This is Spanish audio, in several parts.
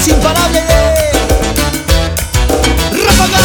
es imparable. ¡Ráfaga!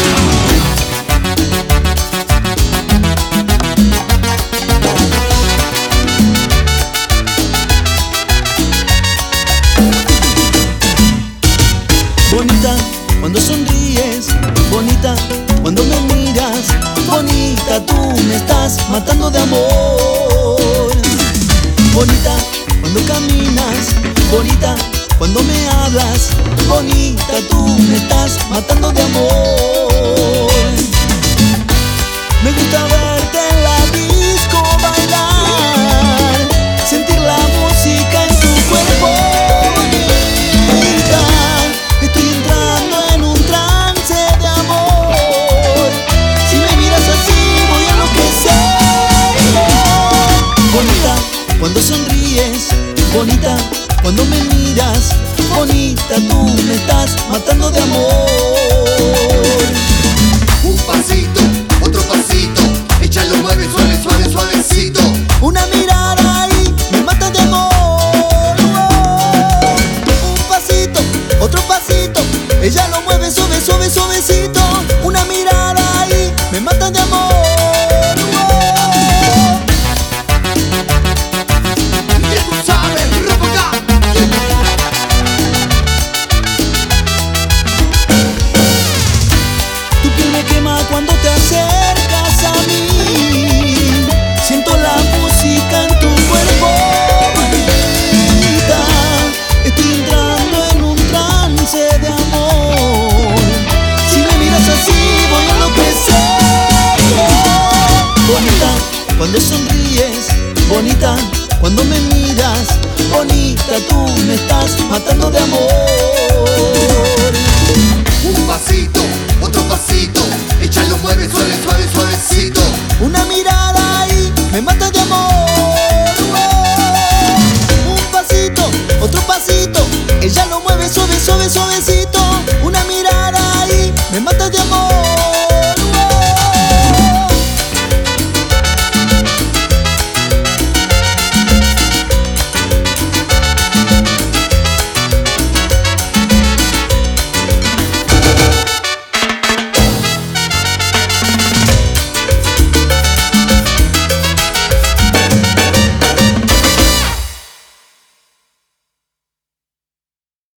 Bonita cuando sonríes, bonita cuando me miras, bonita tú me estás matando de amor. Bonita cuando caminas, bonita cuando me hablas, bonita tú me estás matando de amor. Me gusta verte en la disco bailar, sentir la música en tu cuerpo. Bonita, estoy entrando en un trance de amor. Si me miras así voy a enloquecer. Bonita cuando sonríes, bonita cuando me miras, bonita tú me estás matando de amor. Un pasito, otro pasito, échalo, mueve, suave, suave, suavecito. Una mirada ahí me mata de amor. Un pasito, otro pasito, ella lo mueve suave, suave, suavecito. Una mirada ahí me mata de amor. Ya tú sabes, Ráfaga. Tu piel me quema cuando te acercas a mí. Siento la música en tu cuerpo. Bonita, estoy entrando en un trance de amor. Si me miras así voy a enloquecer. Bonita cuando sonríes, bonita cuando me miras, bonita tú me estás matando de amor. Un pasito, otro pasito, échalo, mueve, suave, suave,